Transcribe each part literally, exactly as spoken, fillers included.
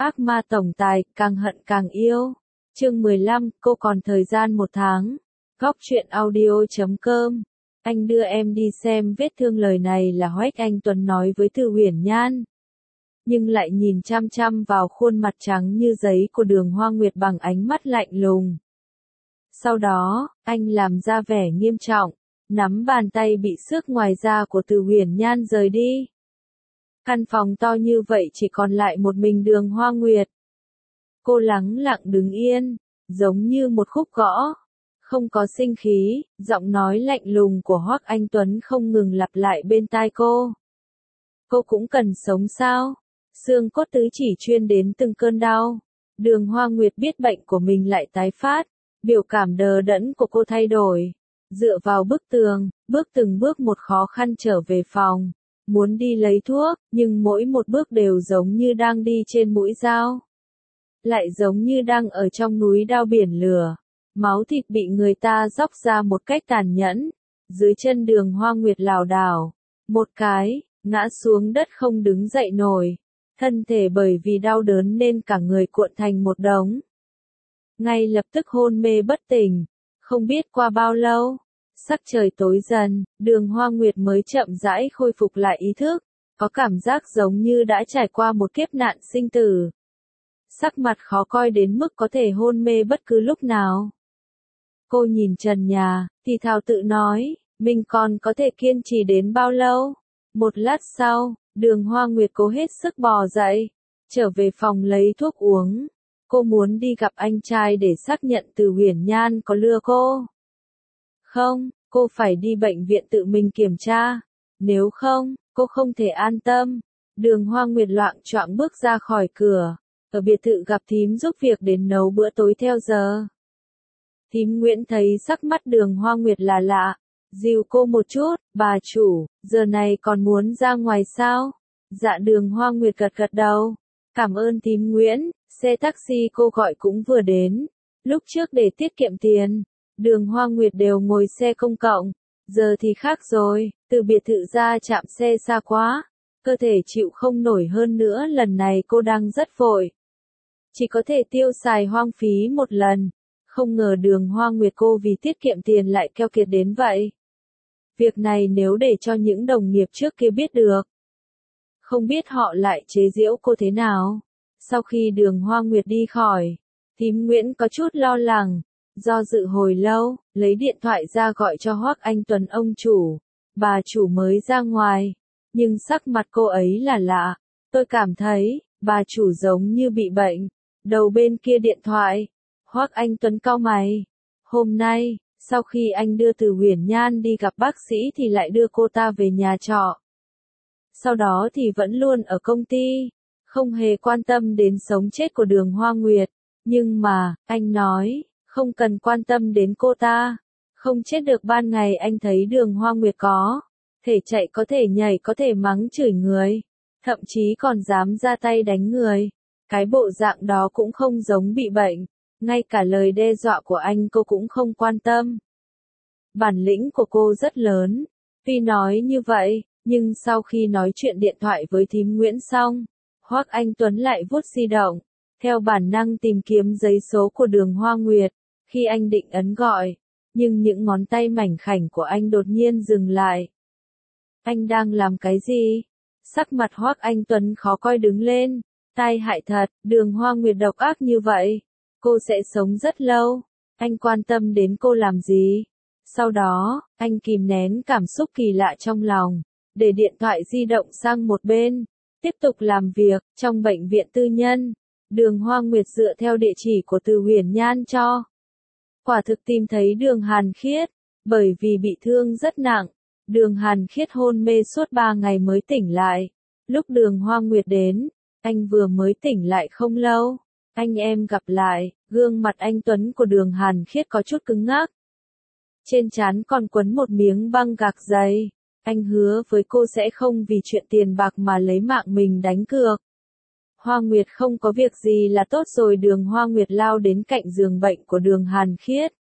Ác ma tổng tài, càng hận càng yêu. Chương mười lăm, cô còn thời gian một tháng. Góc truyện audio chấm com. Anh đưa em đi xem vết thương, lời này là Hoắc Anh Tuấn nói với Từ Uyển Nhan. Nhưng lại nhìn chăm chăm vào khuôn mặt trắng như giấy của Đường Hoa Nguyệt bằng ánh mắt lạnh lùng. Sau đó, anh làm ra vẻ nghiêm trọng, nắm bàn tay bị xước ngoài da của Từ Uyển Nhan rời đi. Căn phòng to như vậy chỉ còn lại một mình Đường Hoa Nguyệt. Cô lắng lặng đứng yên, giống như một khúc gõ, không có sinh khí, giọng nói lạnh lùng của Hoắc Anh Tuấn không ngừng lặp lại bên tai cô. Cô cũng cần sống sao? Xương cốt tứ chỉ chuyên đến từng cơn đau. Đường Hoa Nguyệt biết bệnh của mình lại tái phát, biểu cảm đờ đẫn của cô thay đổi. Dựa vào bức tường, bước từng bước một khó khăn trở về phòng. Muốn đi lấy thuốc, nhưng mỗi một bước đều giống như đang đi trên mũi dao. Lại giống như đang ở trong núi đao biển lửa. Máu thịt bị người ta róc ra một cách tàn nhẫn. Dưới chân Đường Hoa Nguyệt lảo đảo. Một cái, ngã xuống đất không đứng dậy nổi. Thân thể bởi vì đau đớn nên cả người cuộn thành một đống. Ngay lập tức hôn mê bất tỉnh. Không biết qua bao lâu. Sắc trời tối dần, Đường Hoa Nguyệt mới chậm rãi khôi phục lại ý thức, có cảm giác giống như đã trải qua một kiếp nạn sinh tử. Sắc mặt khó coi đến mức có thể hôn mê bất cứ lúc nào. Cô nhìn trần nhà, thì thào tự nói, mình còn có thể kiên trì đến bao lâu? Một lát sau, Đường Hoa Nguyệt cố hết sức bò dậy, trở về phòng lấy thuốc uống. Cô muốn đi gặp anh trai để xác nhận Từ Uyển Nhan có lừa cô. Không, cô phải đi bệnh viện tự mình kiểm tra. Nếu không, cô không thể an tâm. Đường Hoa Nguyệt loạng choạng bước ra khỏi cửa. Ở biệt thự gặp thím giúp việc đến nấu bữa tối theo giờ. Thím Nguyễn thấy sắc mắt Đường Hoa Nguyệt là lạ. Dìu cô một chút, bà chủ, giờ này còn muốn ra ngoài sao? Dạ Đường Hoa Nguyệt gật gật đầu. Cảm ơn thím Nguyễn, xe taxi cô gọi cũng vừa đến. Lúc trước để tiết kiệm tiền. Đường Hoa Nguyệt đều ngồi xe công cộng, giờ thì khác rồi, từ biệt thự ra trạm xe xa quá, cơ thể chịu không nổi, hơn nữa lần này cô đang rất vội. Chỉ có thể tiêu xài hoang phí một lần, không ngờ Đường Hoa Nguyệt cô vì tiết kiệm tiền lại keo kiệt đến vậy. Việc này nếu để cho những đồng nghiệp trước kia biết được, không biết họ lại chế giễu cô thế nào. Sau khi Đường Hoa Nguyệt đi khỏi, thím Nguyễn có chút lo lắng. Do dự hồi lâu, lấy điện thoại ra gọi cho Hoắc Anh Tuấn ông chủ. Bà chủ mới ra ngoài, nhưng sắc mặt cô ấy là lạ. Tôi cảm thấy, bà chủ giống như bị bệnh. Đầu bên kia điện thoại, Hoắc Anh Tuấn cau mày. Hôm nay, sau khi anh đưa Từ Uyển Nhan đi gặp bác sĩ thì lại đưa cô ta về nhà trọ. Sau đó thì vẫn luôn ở công ty, không hề quan tâm đến sống chết của Đường Hoa Nguyệt. Nhưng mà, anh nói, không cần quan tâm đến cô ta. Không chết được ban ngày anh thấy Đường Hoa Nguyệt có thể chạy, có thể nhảy, có thể mắng chửi người. Thậm chí còn dám ra tay đánh người. Cái bộ dạng đó cũng không giống bị bệnh. Ngay cả lời đe dọa của anh cô cũng không quan tâm. Bản lĩnh của cô rất lớn. Tuy nói như vậy, nhưng sau khi nói chuyện điện thoại với thím Nguyễn xong, Hoắc Anh Tuấn lại vuốt di động. Theo bản năng tìm kiếm giấy số của Đường Hoa Nguyệt. Khi anh định ấn gọi, nhưng những ngón tay mảnh khảnh của anh đột nhiên dừng lại. Anh đang làm cái gì? Sắc mặt Hoắc Anh Tuấn khó coi đứng lên. Tai hại thật, Đường Hoa Nguyệt độc ác như vậy. Cô sẽ sống rất lâu. Anh quan tâm đến cô làm gì? Sau đó, anh kìm nén cảm xúc kỳ lạ trong lòng, để điện thoại di động sang một bên. Tiếp tục làm việc, trong bệnh viện tư nhân. Đường Hoa Nguyệt dựa theo địa chỉ của Từ Uyển Nhan cho. Quả thực tìm thấy Đường Hàn Khiết, bởi vì bị thương rất nặng. Đường Hàn Khiết hôn mê suốt ba ngày mới tỉnh lại. Lúc Đường Hoa Nguyệt đến, anh vừa mới tỉnh lại không lâu. Anh em gặp lại, gương mặt anh Tuấn của Đường Hàn Khiết có chút cứng ngắc. Trên trán còn quấn một miếng băng gạc dày. Anh hứa với cô sẽ không vì chuyện tiền bạc mà lấy mạng mình đánh cược. Hoa Nguyệt không có việc gì là tốt rồi. Đường Hoa Nguyệt lao đến cạnh giường bệnh của Đường Hàn Khiết.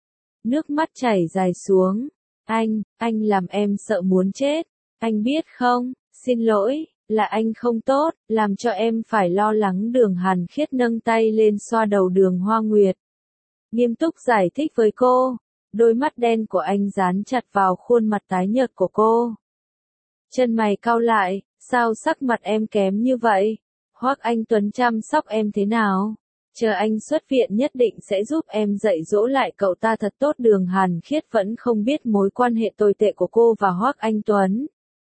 Nước mắt chảy dài xuống. Anh, anh làm em sợ muốn chết. Anh biết không, xin lỗi, Là anh không tốt, làm cho em phải lo lắng. Đường Hàn Khiết nâng tay lên xoa đầu Đường Hoa Nguyệt. Nghiêm túc giải thích với cô. Đôi mắt đen của anh dán chặt vào khuôn mặt tái nhợt của cô. Chân mày cau lại, sao sắc mặt em kém như vậy? Hoắc Anh Tuấn chăm sóc em thế nào? Chờ anh xuất viện nhất định sẽ giúp em dạy dỗ lại cậu ta thật tốt. Đường Hàn Khiết vẫn không biết mối quan hệ tồi tệ của cô và Hoắc Anh Tuấn.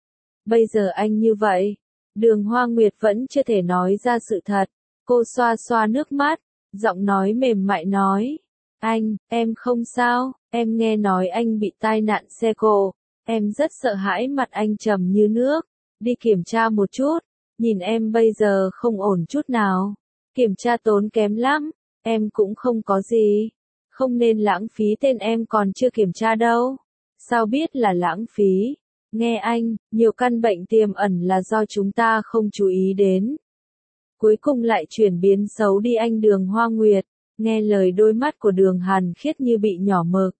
Bây giờ anh như vậy, Đường Hoa Nguyệt vẫn chưa thể nói ra sự thật. Cô xoa xoa nước mắt, giọng nói mềm mại nói. Anh, em không sao, em nghe nói anh bị tai nạn xe cộ. Em rất sợ hãi. Mặt anh trầm như nước. Đi kiểm tra một chút, nhìn em bây giờ không ổn chút nào. Kiểm tra tốn kém lắm, em cũng không có gì. Không nên lãng phí, tên em còn chưa kiểm tra đâu. Sao biết là lãng phí? Nghe anh, nhiều căn bệnh tiềm ẩn là do chúng ta không chú ý đến. Cuối cùng lại chuyển biến xấu đi. Anh Đường Hoa Nguyệt, nghe lời đôi mắt của Đường Hàn Khiết như bị nhỏ mực.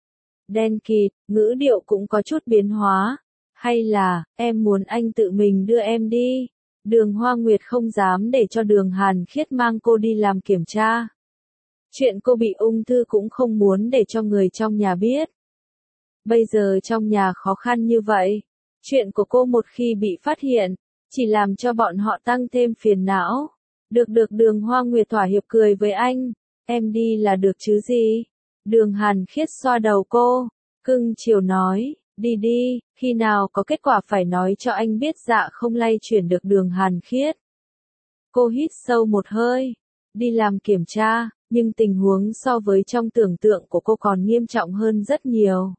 Đen kịt, ngữ điệu cũng có chút biến hóa. Hay là, em muốn anh tự mình đưa em đi? Đường Hoa Nguyệt không dám để cho Đường Hàn Khiết mang cô đi làm kiểm tra. Chuyện cô bị ung thư cũng không muốn để cho người trong nhà biết. Bây giờ trong nhà khó khăn như vậy, chuyện của cô một khi bị phát hiện, chỉ làm cho bọn họ tăng thêm phiền não. Được được Đường Hoa Nguyệt thỏa hiệp cười với anh. Em đi là được chứ gì? Đường Hàn Khiết xoa đầu cô, cưng chiều nói. Đi đi, khi nào có kết quả phải nói cho anh biết. Dạ không lay chuyển được Đường Hàn Khiết. Cô hít sâu một hơi, đi làm kiểm tra, nhưng tình huống so với trong tưởng tượng của cô còn nghiêm trọng hơn rất nhiều.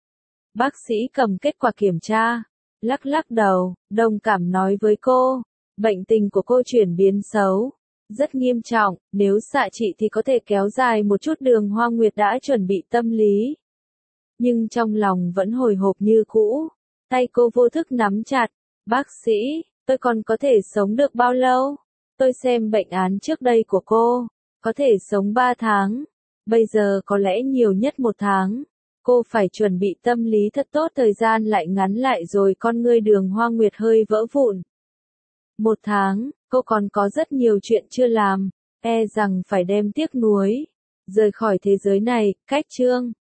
Bác sĩ cầm kết quả kiểm tra, lắc lắc đầu, đồng cảm nói với cô, bệnh tình của cô chuyển biến xấu, rất nghiêm trọng, nếu xạ trị thì có thể kéo dài một chút. Đường Hoa Nguyệt đã chuẩn bị tâm lý, nhưng trong lòng vẫn hồi hộp như cũ. Tay cô vô thức nắm chặt. Bác sĩ, tôi còn có thể sống được bao lâu? Tôi xem bệnh án trước đây của cô, có thể sống ba tháng, bây giờ có lẽ nhiều nhất một tháng. Cô phải chuẩn bị tâm lý thật tốt. Thời gian lại ngắn lại rồi. Con ngươi Đường Hoa Nguyệt hơi vỡ vụn. Một tháng, cô còn có rất nhiều chuyện chưa làm, e rằng phải đem tiếc nuối rời khỏi thế giới này. Cách chương